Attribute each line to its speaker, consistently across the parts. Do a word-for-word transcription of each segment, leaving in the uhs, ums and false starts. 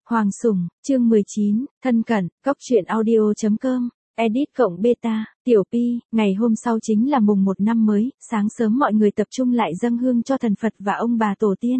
Speaker 1: Hoàng Sủng, chương mười chín, thân cận, cóc truyện audio chấm com, edit cộng beta, tiểu pi, ngày hôm sau chính là mùng một năm mới, sáng sớm mọi người tập trung lại dâng hương cho thần Phật và ông bà tổ tiên.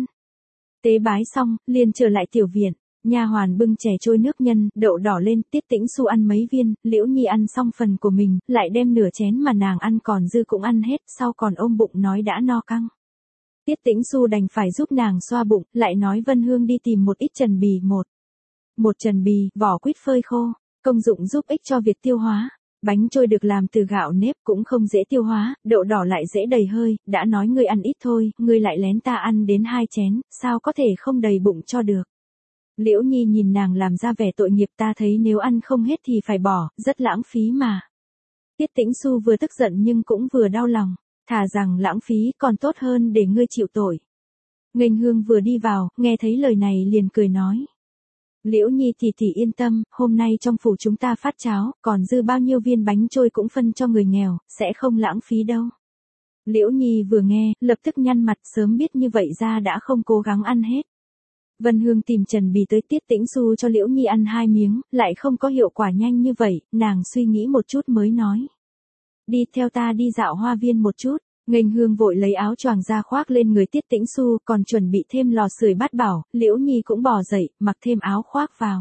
Speaker 1: Tế bái xong, liền trở lại tiểu viện, nha hoàn bưng chè trôi nước nhân, đậu đỏ lên, Tiết Tĩnh Xu ăn mấy viên, Liễu Nhi ăn xong phần của mình, lại đem nửa chén mà nàng ăn còn dư cũng ăn hết, sau còn ôm bụng nói đã no căng. Tiết Tĩnh Xu đành phải giúp nàng xoa bụng, lại nói Vân Hương đi tìm một ít trần bì một. Một trần bì, vỏ quýt phơi khô, công dụng giúp ích cho việc tiêu hóa. Bánh trôi được làm từ gạo nếp cũng không dễ tiêu hóa, đậu đỏ lại dễ đầy hơi, đã nói ngươi ăn ít thôi, ngươi lại lén ta ăn đến hai chén, sao có thể không đầy bụng cho được. Liễu Nhi nhìn nàng làm ra vẻ tội nghiệp, ta thấy nếu ăn không hết thì phải bỏ, rất lãng phí mà. Tiết Tĩnh Xu vừa tức giận nhưng cũng vừa đau lòng, thà rằng lãng phí còn tốt hơn để ngươi chịu tội. Nghênh Hương vừa đi vào, nghe thấy lời này liền cười nói. Liễu Nhi tỷ tỷ yên tâm, hôm nay trong phủ chúng ta phát cháo, còn dư bao nhiêu viên bánh trôi cũng phân cho người nghèo, sẽ không lãng phí đâu. Liễu Nhi vừa nghe, lập tức nhăn mặt, sớm biết như vậy ra đã không cố gắng ăn hết. Vân Hương tìm Trần Bì tới, Tiết Tĩnh Xu cho Liễu Nhi ăn hai miếng, lại không có hiệu quả nhanh như vậy, nàng suy nghĩ một chút mới nói. Đi theo ta đi dạo hoa viên một chút. Nghênh Hương vội lấy áo choàng ra khoác lên người Tiết Tĩnh Xu, còn chuẩn bị thêm lò sưởi bát bảo, Liễu Nhi cũng bò dậy, mặc thêm áo khoác vào.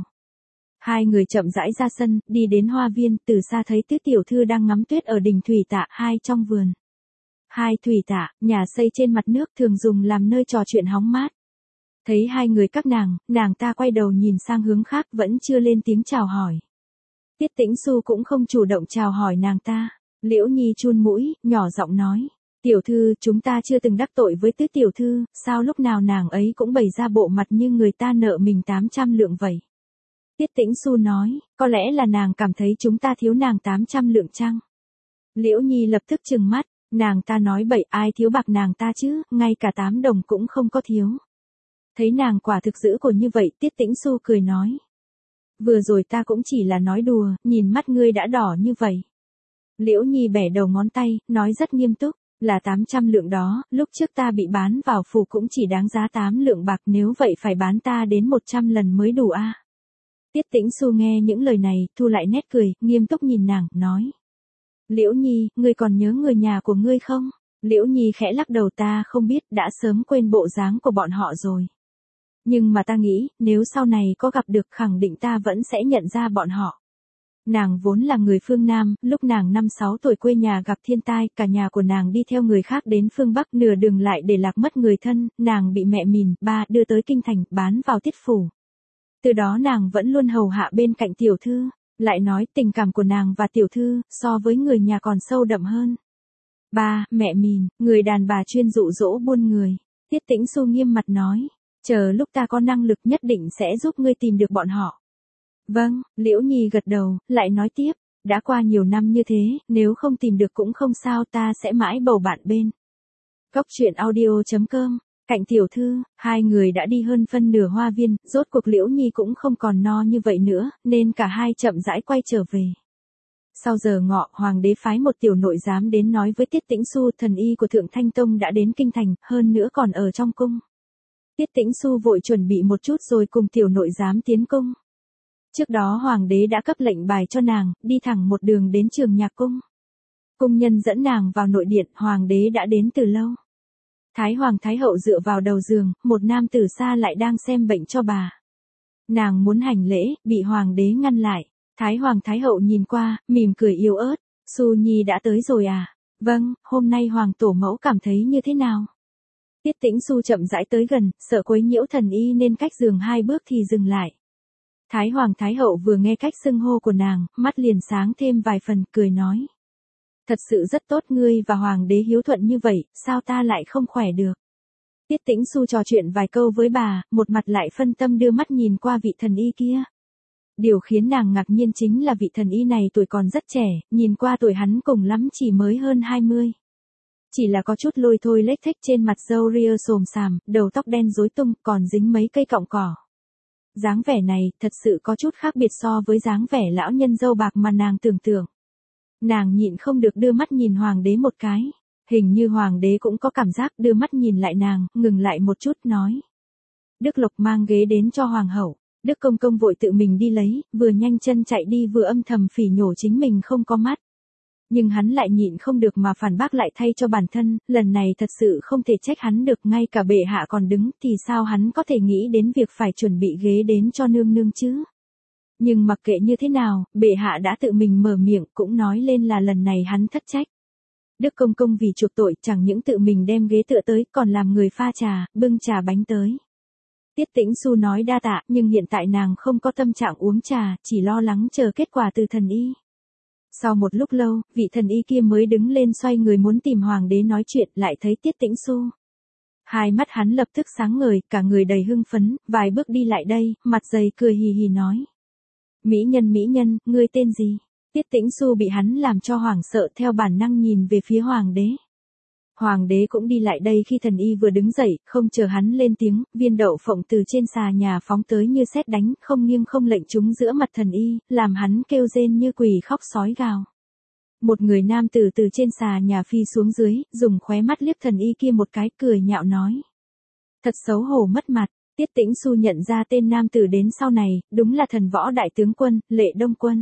Speaker 1: Hai người chậm rãi ra sân, đi đến hoa viên, từ xa thấy Tiết tiểu thư đang ngắm tuyết ở đỉnh thủy tạ hai trong vườn. Hai thủy tạ, nhà xây trên mặt nước thường dùng làm nơi trò chuyện hóng mát. Thấy hai người các nàng, nàng ta quay đầu nhìn sang hướng khác vẫn chưa lên tiếng chào hỏi. Tiết Tĩnh Xu cũng không chủ động chào hỏi nàng ta, Liễu Nhi chun mũi, nhỏ giọng nói. Tiểu thư, chúng ta chưa từng đắc tội với Tứ tiểu thư, sao lúc nào nàng ấy cũng bày ra bộ mặt như người ta nợ mình tám trăm lượng vậy. Tiết Tĩnh Xu nói, có lẽ là nàng cảm thấy chúng ta thiếu nàng tám trăm lượng chăng? Liễu Nhi lập tức trừng mắt, nàng ta nói bậy, ai thiếu bạc nàng ta chứ, ngay cả tám đồng cũng không có thiếu. Thấy nàng quả thực dữ của như vậy, Tiết Tĩnh Xu cười nói. Vừa rồi ta cũng chỉ là nói đùa, nhìn mắt ngươi đã đỏ như vậy. Liễu Nhi bẻ đầu ngón tay, nói rất nghiêm túc. Là tám trăm lượng đó, lúc trước ta bị bán vào phủ cũng chỉ đáng giá tám lượng bạc, nếu vậy phải bán ta đến một trăm lần mới đủ a. À? Tiết Tĩnh Xu nghe những lời này, thu lại nét cười, nghiêm túc nhìn nàng, nói. Liễu Nhi, ngươi còn nhớ người nhà của ngươi không? Liễu Nhi khẽ lắc đầu, ta không biết, đã sớm quên bộ dáng của bọn họ rồi. Nhưng mà ta nghĩ, nếu sau này có gặp được khẳng định ta vẫn sẽ nhận ra bọn họ. Nàng vốn là người phương Nam, lúc nàng năm sáu tuổi quê nhà gặp thiên tai, cả nhà của nàng đi theo người khác đến phương Bắc, nửa đường lại để lạc mất người thân, nàng bị mẹ mìn, ba đưa tới kinh thành, bán vào Tiết phủ. Từ đó nàng vẫn luôn hầu hạ bên cạnh tiểu thư, lại nói tình cảm của nàng và tiểu thư, so với người nhà còn sâu đậm hơn. Ba, mẹ mìn, người đàn bà chuyên dụ dỗ buôn người. Tiết Tĩnh Xu nghiêm mặt nói, chờ lúc ta có năng lực nhất định sẽ giúp ngươi tìm được bọn họ. Vâng, Liễu Nhi gật đầu, lại nói tiếp, đã qua nhiều năm như thế, nếu không tìm được cũng không sao, ta sẽ mãi bầu bạn bên. Cóc truyện audio chấm com, cạnh tiểu thư, hai người đã đi hơn phân nửa hoa viên, rốt cuộc Liễu Nhi cũng không còn no như vậy nữa, nên cả hai chậm rãi quay trở về. Sau giờ ngọ, hoàng đế phái một tiểu nội giám đến nói với Tiết Tĩnh Xu, thần y của Thượng Thanh Tông đã đến kinh thành, hơn nữa còn ở trong cung. Tiết Tĩnh Xu vội chuẩn bị một chút rồi cùng tiểu nội giám tiến cung. Trước đó hoàng đế đã cấp lệnh bài cho nàng, đi thẳng một đường đến Trường Nhạc cung. Cung nhân dẫn nàng vào nội điện, hoàng đế đã đến từ lâu. Thái hoàng thái hậu dựa vào đầu giường, một nam tử xa lại đang xem bệnh cho bà. Nàng muốn hành lễ, bị hoàng đế ngăn lại. Thái hoàng thái hậu nhìn qua, mỉm cười yếu ớt, Xu Nhi đã tới rồi à? Vâng, hôm nay hoàng tổ mẫu cảm thấy như thế nào? Tiết Tĩnh Xu chậm rãi tới gần, sợ quấy nhiễu thần y nên cách giường hai bước thì dừng lại. Thái hoàng thái hậu vừa nghe cách xưng hô của nàng, mắt liền sáng thêm vài phần, cười nói. Thật sự rất tốt, ngươi và hoàng đế hiếu thuận như vậy, sao ta lại không khỏe được? Tiết Tĩnh Xu trò chuyện vài câu với bà, một mặt lại phân tâm đưa mắt nhìn qua vị thần y kia. Điều khiến nàng ngạc nhiên chính là vị thần y này tuổi còn rất trẻ, nhìn qua tuổi hắn cùng lắm chỉ mới hơn hai mươi. Chỉ là có chút lôi thôi lếch thếch trên mặt, râu ria xồm xàm, đầu tóc đen rối tung, còn dính mấy cây cọng cỏ. Dáng vẻ này, thật sự có chút khác biệt so với dáng vẻ lão nhân râu bạc mà nàng tưởng tượng. Nàng nhịn không được đưa mắt nhìn hoàng đế một cái. Hình như hoàng đế cũng có cảm giác, đưa mắt nhìn lại nàng, ngừng lại một chút nói. Đức Lộc mang ghế đến cho hoàng hậu. Đức công công vội tự mình đi lấy, vừa nhanh chân chạy đi vừa âm thầm phỉ nhổ chính mình không có mắt. Nhưng hắn lại nhịn không được mà phản bác lại thay cho bản thân, lần này thật sự không thể trách hắn được, ngay cả bệ hạ còn đứng thì sao hắn có thể nghĩ đến việc phải chuẩn bị ghế đến cho nương nương chứ. Nhưng mặc kệ như thế nào, bệ hạ đã tự mình mở miệng cũng nói lên là lần này hắn thất trách. Đức công công vì chuộc tội chẳng những tự mình đem ghế tựa tới còn làm người pha trà, bưng trà bánh tới. Tiết Tĩnh Xu nói đa tạ nhưng hiện tại nàng không có tâm trạng uống trà, chỉ lo lắng chờ kết quả từ thần y. Sau một lúc lâu, vị thần y kia mới đứng lên xoay người muốn tìm hoàng đế nói chuyện, lại thấy Tiết Tĩnh Xu. Hai mắt hắn lập tức sáng ngời, cả người đầy hưng phấn, vài bước đi lại đây, mặt dày cười hì hì nói. Mỹ nhân mỹ nhân, ngươi tên gì? Tiết Tĩnh Xu bị hắn làm cho hoảng sợ, theo bản năng nhìn về phía hoàng đế. Hoàng đế cũng đi lại đây khi thần y vừa đứng dậy, không chờ hắn lên tiếng, viên đậu phộng từ trên xà nhà phóng tới như sét đánh, không nghiêng không lệch trúng giữa mặt thần y, làm hắn kêu rên như quỷ khóc sói gào. Một người nam tử từ trên xà nhà phi xuống dưới, dùng khóe mắt liếc thần y kia một cái, cười nhạo nói. Thật xấu hổ mất mặt. Tiết Tĩnh Xu nhận ra tên nam tử đến sau này, đúng là thần võ đại tướng quân, Lệ Đông Quân.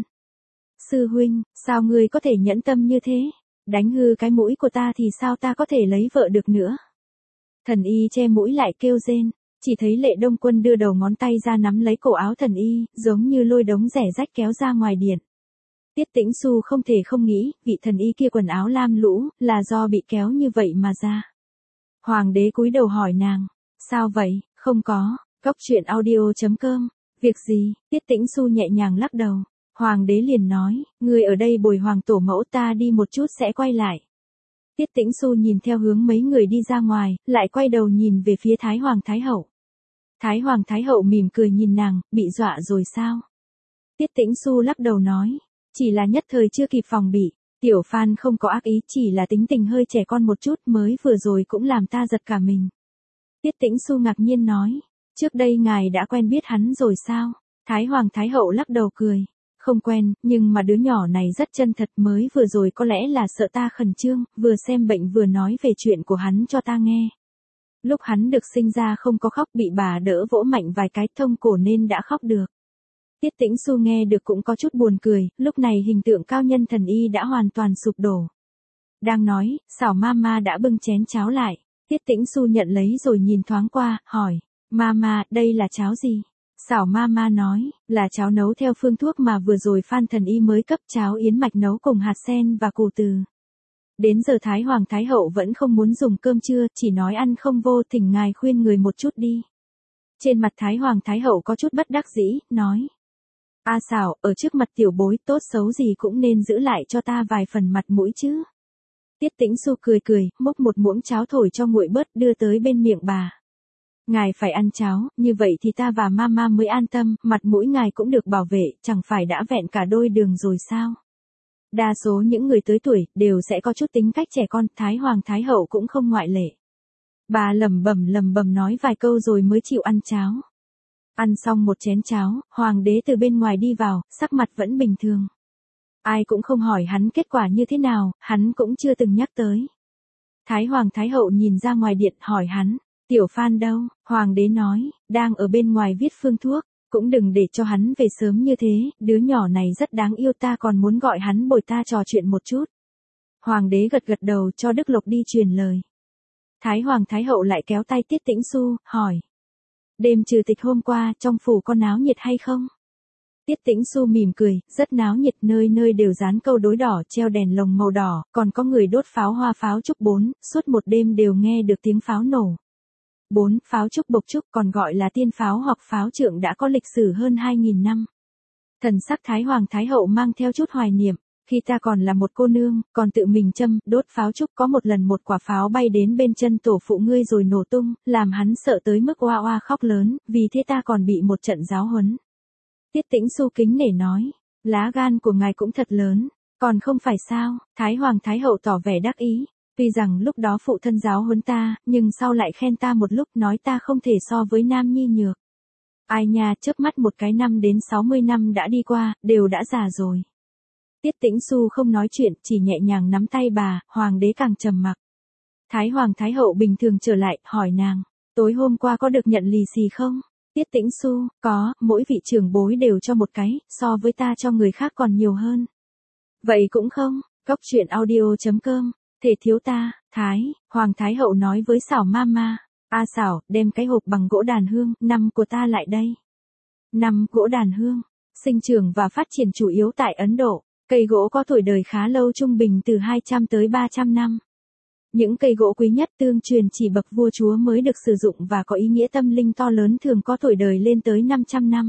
Speaker 1: Sư huynh, sao ngươi có thể nhẫn tâm như thế? Đánh hư cái mũi của ta thì sao ta có thể lấy vợ được nữa? Thần y che mũi lại kêu rên, chỉ thấy Lệ Đông Quân đưa đầu ngón tay ra nắm lấy cổ áo thần y, giống như lôi đống rẻ rách kéo ra ngoài điện. Tiết Tĩnh Xu không thể không nghĩ, vị thần y kia quần áo lam lũ, là do bị kéo như vậy mà ra. Hoàng đế cúi đầu hỏi nàng, sao vậy? Không có, Cóc truyện audio chấm com, việc gì? Tiết Tĩnh Xu nhẹ nhàng lắc đầu. Hoàng đế liền nói, người ở đây bồi hoàng tổ mẫu, ta đi một chút sẽ quay lại. Tiết Tĩnh Xu nhìn theo hướng mấy người đi ra ngoài, lại quay đầu nhìn về phía Thái Hoàng Thái Hậu. Thái Hoàng Thái Hậu mỉm cười nhìn nàng, bị dọa rồi sao? Tiết Tĩnh Xu lắc đầu nói, chỉ là nhất thời chưa kịp phòng bị, Tiểu Phan không có ác ý, chỉ là tính tình hơi trẻ con một chút, mới vừa rồi cũng làm ta giật cả mình. Tiết Tĩnh Xu ngạc nhiên nói, trước đây ngài đã quen biết hắn rồi sao? Thái Hoàng Thái Hậu lắc đầu cười, không quen, nhưng mà đứa nhỏ này rất chân thật, mới vừa rồi có lẽ là sợ ta khẩn trương, vừa xem bệnh vừa nói về chuyện của hắn cho ta nghe. Lúc hắn được sinh ra không có khóc, bị bà đỡ vỗ mạnh vài cái thông cổ nên đã khóc được. Tiết Tĩnh Xu nghe được cũng có chút buồn cười, lúc này hình tượng cao nhân thần y đã hoàn toàn sụp đổ. Đang nói, Xảo Mama đã bưng chén cháo lại. Tiết Tĩnh Xu nhận lấy rồi nhìn thoáng qua, hỏi, Mama, đây là cháo gì? Xảo Mama nói, là cháo nấu theo phương thuốc mà vừa rồi Phan thần y mới cấp, cháo yến mạch nấu cùng hạt sen và củ từ. Đến giờ Thái Hoàng Thái Hậu vẫn không muốn dùng cơm trưa, chỉ nói ăn không vô, thỉnh ngài khuyên người một chút đi. Trên mặt Thái Hoàng Thái Hậu có chút bất đắc dĩ, nói. A Xảo, ở trước mặt tiểu bối, tốt xấu gì cũng nên giữ lại cho ta vài phần mặt mũi chứ. Tiết Tĩnh Xu cười cười, múc một muỗng cháo thổi cho nguội bớt, đưa tới bên miệng bà. Ngài phải ăn cháo, như vậy thì ta và Mama mới an tâm, mặt mũi ngài cũng được bảo vệ, chẳng phải đã vẹn cả đôi đường rồi sao? Đa số những người tới tuổi, đều sẽ có chút tính cách trẻ con, Thái Hoàng Thái Hậu cũng không ngoại lệ. Bà lẩm bẩm lẩm bẩm nói vài câu rồi mới chịu ăn cháo. Ăn xong một chén cháo, Hoàng đế từ bên ngoài đi vào, sắc mặt vẫn bình thường. Ai cũng không hỏi hắn kết quả như thế nào, hắn cũng chưa từng nhắc tới. Thái Hoàng Thái Hậu nhìn ra ngoài điện hỏi hắn, Tiểu Phan đâu? Hoàng đế nói, đang ở bên ngoài viết phương thuốc, cũng đừng để cho hắn về sớm như thế, đứa nhỏ này rất đáng yêu, ta còn muốn gọi hắn bồi ta trò chuyện một chút. Hoàng đế gật gật đầu cho Đức Lộc đi truyền lời. Thái Hoàng Thái Hậu lại kéo tay Tiết Tĩnh Xu, hỏi. Đêm trừ tịch hôm qua, trong phủ có náo nhiệt hay không? Tiết Tĩnh Xu mỉm cười, rất náo nhiệt, nơi nơi đều dán câu đối đỏ, treo đèn lồng màu đỏ, còn có người đốt pháo hoa pháo trúc bốn, suốt một đêm đều nghe được tiếng pháo nổ. Bốn, pháo trúc bộc trúc còn gọi là tiên pháo hoặc pháo trượng đã có lịch sử hơn hai nghìn năm. Thần sắc Thái Hoàng Thái Hậu mang theo chút hoài niệm, khi ta còn là một cô nương, còn tự mình châm, đốt pháo trúc, có một lần một quả pháo bay đến bên chân tổ phụ ngươi rồi nổ tung, làm hắn sợ tới mức oa oa khóc lớn, vì thế ta còn bị một trận giáo huấn. Tiết Tĩnh Xu kính nể nói, lá gan của ngài cũng thật lớn, còn không phải sao? Thái Hoàng Thái Hậu tỏ vẻ đắc ý, tuy rằng lúc đó phụ thân giáo huấn ta, nhưng sau lại khen ta một lúc, nói ta không thể so với Nam Nhi Nhược. Ai nha, chớp mắt một cái năm đến sáu mươi năm đã đi qua, đều đã già rồi. Tiết Tĩnh Xu không nói chuyện, chỉ nhẹ nhàng nắm tay bà, Hoàng đế càng trầm mặc. Thái Hoàng Thái Hậu bình thường trở lại, hỏi nàng, tối hôm qua có được nhận lì xì không? Tiết Tĩnh Xu, có, mỗi vị trưởng bối đều cho một cái, so với ta cho người khác còn nhiều hơn. Vậy cũng không, Cóc truyện audio.com, thể thiếu ta, Thái, Hoàng Thái Hậu nói với Xảo Mama, a Xảo, đem cái hộp bằng gỗ đàn hương, năm của ta lại đây. Năm gỗ đàn hương, sinh trưởng và phát triển chủ yếu tại Ấn Độ, cây gỗ có tuổi đời khá lâu trung bình từ hai trăm tới ba trăm năm. Những cây gỗ quý nhất tương truyền chỉ bậc vua chúa mới được sử dụng và có ý nghĩa tâm linh to lớn thường có tuổi đời lên tới năm trăm năm.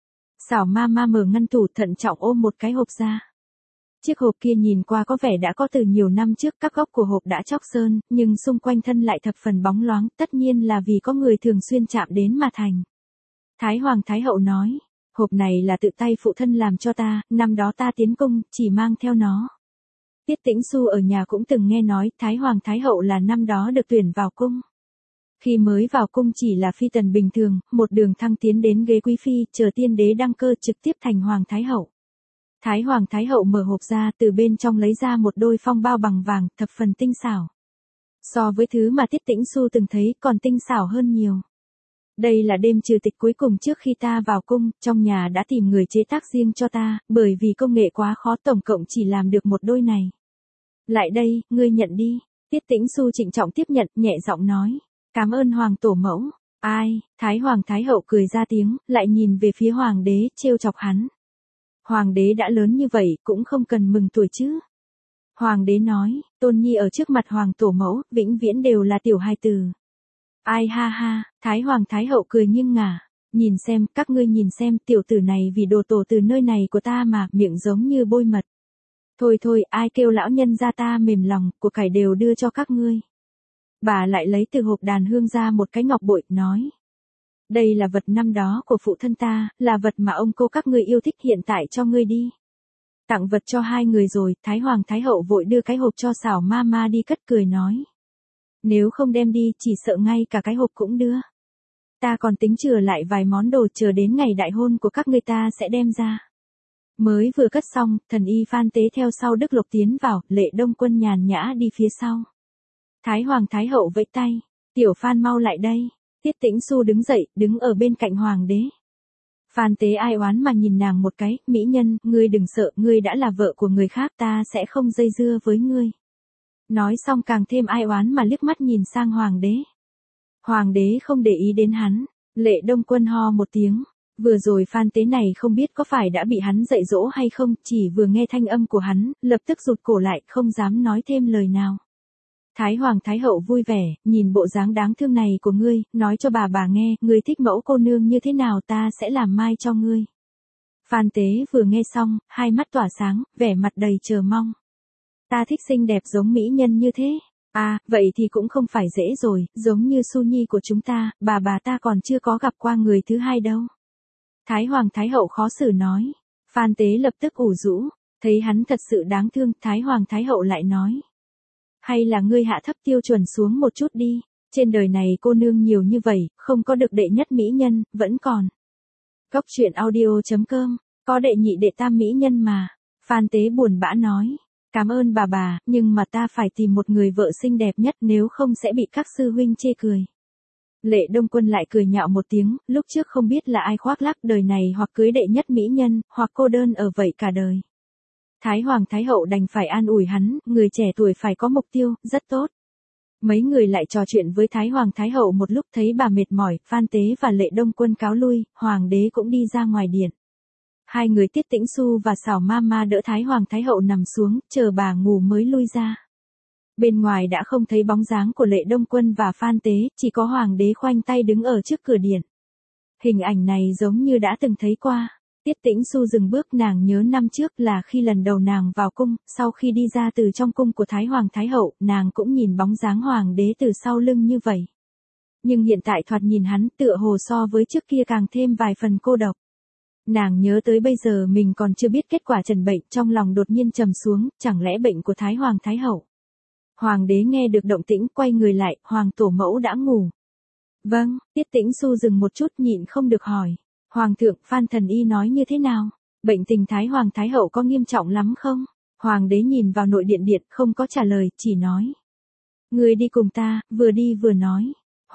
Speaker 1: Xảo Mama mở ngăn tủ thận trọng ôm một cái hộp ra. Chiếc hộp kia nhìn qua có vẻ đã có từ nhiều năm trước, các góc của hộp đã chóc sơn, nhưng xung quanh thân lại thập phần bóng loáng, tất nhiên là vì có người thường xuyên chạm đến mà thành. Thái Hoàng Thái Hậu nói, hộp này là tự tay phụ thân làm cho ta, năm đó ta tiến cung, chỉ mang theo nó. Tiết Tĩnh Xu ở nhà cũng từng nghe nói, Thái Hoàng Thái Hậu là năm đó được tuyển vào cung. Khi mới vào cung chỉ là phi tần bình thường, một đường thăng tiến đến ghế quý phi, chờ tiên đế đăng cơ trực tiếp thành Hoàng Thái Hậu. Thái Hoàng Thái Hậu mở hộp ra, từ bên trong lấy ra một đôi phong bao bằng vàng, thập phần tinh xảo. So với thứ mà Tiết Tĩnh Xu từng thấy còn tinh xảo hơn nhiều. Đây là đêm trừ tịch cuối cùng trước khi ta vào cung, trong nhà đã tìm người chế tác riêng cho ta, bởi vì công nghệ quá khó tổng cộng chỉ làm được một đôi này. Lại đây, ngươi nhận đi. Tiết Tĩnh Xu trịnh trọng tiếp nhận, nhẹ giọng nói. Cảm ơn Hoàng Tổ Mẫu. Ai, Thái Hoàng Thái Hậu cười ra tiếng, lại nhìn về phía Hoàng đế, trêu chọc hắn. Hoàng đế đã lớn như vậy, cũng không cần mừng tuổi chứ. Hoàng đế nói, Tôn Nhi ở trước mặt Hoàng Tổ Mẫu, vĩnh viễn đều là tiểu hài tử. Ai ha ha, Thái Hoàng Thái Hậu cười nghiêng ngả. Nhìn xem, các ngươi nhìn xem, tiểu tử này vì đồ tổ từ nơi này của ta mà, miệng giống như bôi mật. Thôi thôi, ai kêu lão nhân ra ta mềm lòng, của cải đều đưa cho các ngươi. Bà lại lấy từ hộp đàn hương ra một cái ngọc bội, nói. Đây là vật năm đó của phụ thân ta, là vật mà ông cô các ngươi yêu thích, hiện tại cho ngươi đi. Tặng vật cho hai người rồi, Thái Hoàng Thái Hậu vội đưa cái hộp cho Xảo Mama đi cất, cười nói. Nếu không đem đi, chỉ sợ ngay cả cái hộp cũng đưa. Ta còn tính chừa lại vài món đồ, chờ đến ngày đại hôn của các ngươi ta sẽ đem ra. Mới vừa cất xong, thần y Phan Tế theo sau Đức Lộc tiến vào, Lệ Đông Quân nhàn nhã đi phía sau. Thái Hoàng Thái Hậu vẫy tay, tiểu Phan mau lại đây. Tiết Tĩnh Xu đứng dậy, đứng ở bên cạnh Hoàng đế. Phan Tế ai oán mà nhìn nàng một cái, mỹ nhân, ngươi đừng sợ, ngươi đã là vợ của người khác, ta sẽ không dây dưa với ngươi. Nói xong càng thêm ai oán mà liếc mắt nhìn sang Hoàng đế. Hoàng đế không để ý đến hắn, Lệ Đông Quân ho một tiếng. Vừa rồi Phan Tế này không biết có phải đã bị hắn dạy dỗ hay không, chỉ vừa nghe thanh âm của hắn, lập tức rụt cổ lại, không dám nói thêm lời nào. Thái Hoàng Thái Hậu vui vẻ, nhìn bộ dáng đáng thương này của ngươi, nói cho bà bà nghe, ngươi thích mẫu cô nương như thế nào ta sẽ làm mai cho ngươi. Phan Tế vừa nghe xong, hai mắt tỏa sáng, vẻ mặt đầy chờ mong. Ta thích xinh đẹp giống mỹ nhân như thế. À, vậy thì cũng không phải dễ rồi, giống như Su Nhi của chúng ta, bà bà ta còn chưa có gặp qua người thứ hai đâu. Thái Hoàng Thái Hậu khó xử nói. Phan Tế lập tức ủ rũ, thấy hắn thật sự đáng thương, Thái Hoàng Thái Hậu lại nói. Hay là ngươi hạ thấp tiêu chuẩn xuống một chút đi, trên đời này cô nương nhiều như vậy, không có được đệ nhất mỹ nhân, vẫn còn. Cóc truyện audio.com, có đệ nhị đệ tam mỹ nhân mà. Phan Tế buồn bã nói. Cảm ơn bà bà, nhưng mà ta phải tìm một người vợ xinh đẹp nhất, nếu không sẽ bị các sư huynh chê cười. Lệ Đông Quân lại cười nhạo một tiếng, lúc trước không biết là ai khoác lác, đời này hoặc cưới đệ nhất mỹ nhân, hoặc cô đơn ở vậy cả đời. Thái Hoàng Thái Hậu đành phải an ủi hắn, người trẻ tuổi phải có mục tiêu, rất tốt. Mấy người lại trò chuyện với Thái Hoàng Thái Hậu một lúc, thấy bà mệt mỏi, Phan Tế và Lệ Đông Quân cáo lui, Hoàng đế cũng đi ra ngoài điện. Hai người Tiết Tĩnh Xu và Xảo Mama đỡ Thái Hoàng Thái Hậu nằm xuống, chờ bà ngủ mới lui ra. Bên ngoài đã không thấy bóng dáng của Lệ Đông Quân và Phan Tế, chỉ có Hoàng đế khoanh tay đứng ở trước cửa điện. Hình ảnh này giống như đã từng thấy qua. Tiết Tĩnh Xu dừng bước, nàng nhớ năm trước là khi lần đầu nàng vào cung, sau khi đi ra từ trong cung của Thái Hoàng Thái Hậu, nàng cũng nhìn bóng dáng Hoàng đế từ sau lưng như vậy. Nhưng hiện tại thoạt nhìn hắn tựa hồ so với trước kia càng thêm vài phần cô độc. Nàng nhớ tới bây giờ mình còn chưa biết kết quả trần bệnh, trong lòng đột nhiên trầm xuống, chẳng lẽ bệnh của Thái Hoàng Thái Hậu. Hoàng đế nghe được động tĩnh, quay người lại, Hoàng Tổ Mẫu đã ngủ. Vâng, Tiết Tĩnh Xu dừng một chút nhịn không được hỏi. Hoàng thượng, Phan thần y nói như thế nào? Bệnh tình Thái Hoàng Thái Hậu có nghiêm trọng lắm không? Hoàng đế nhìn vào nội điện điện, không có trả lời, chỉ nói. Người đi cùng ta, vừa đi vừa nói.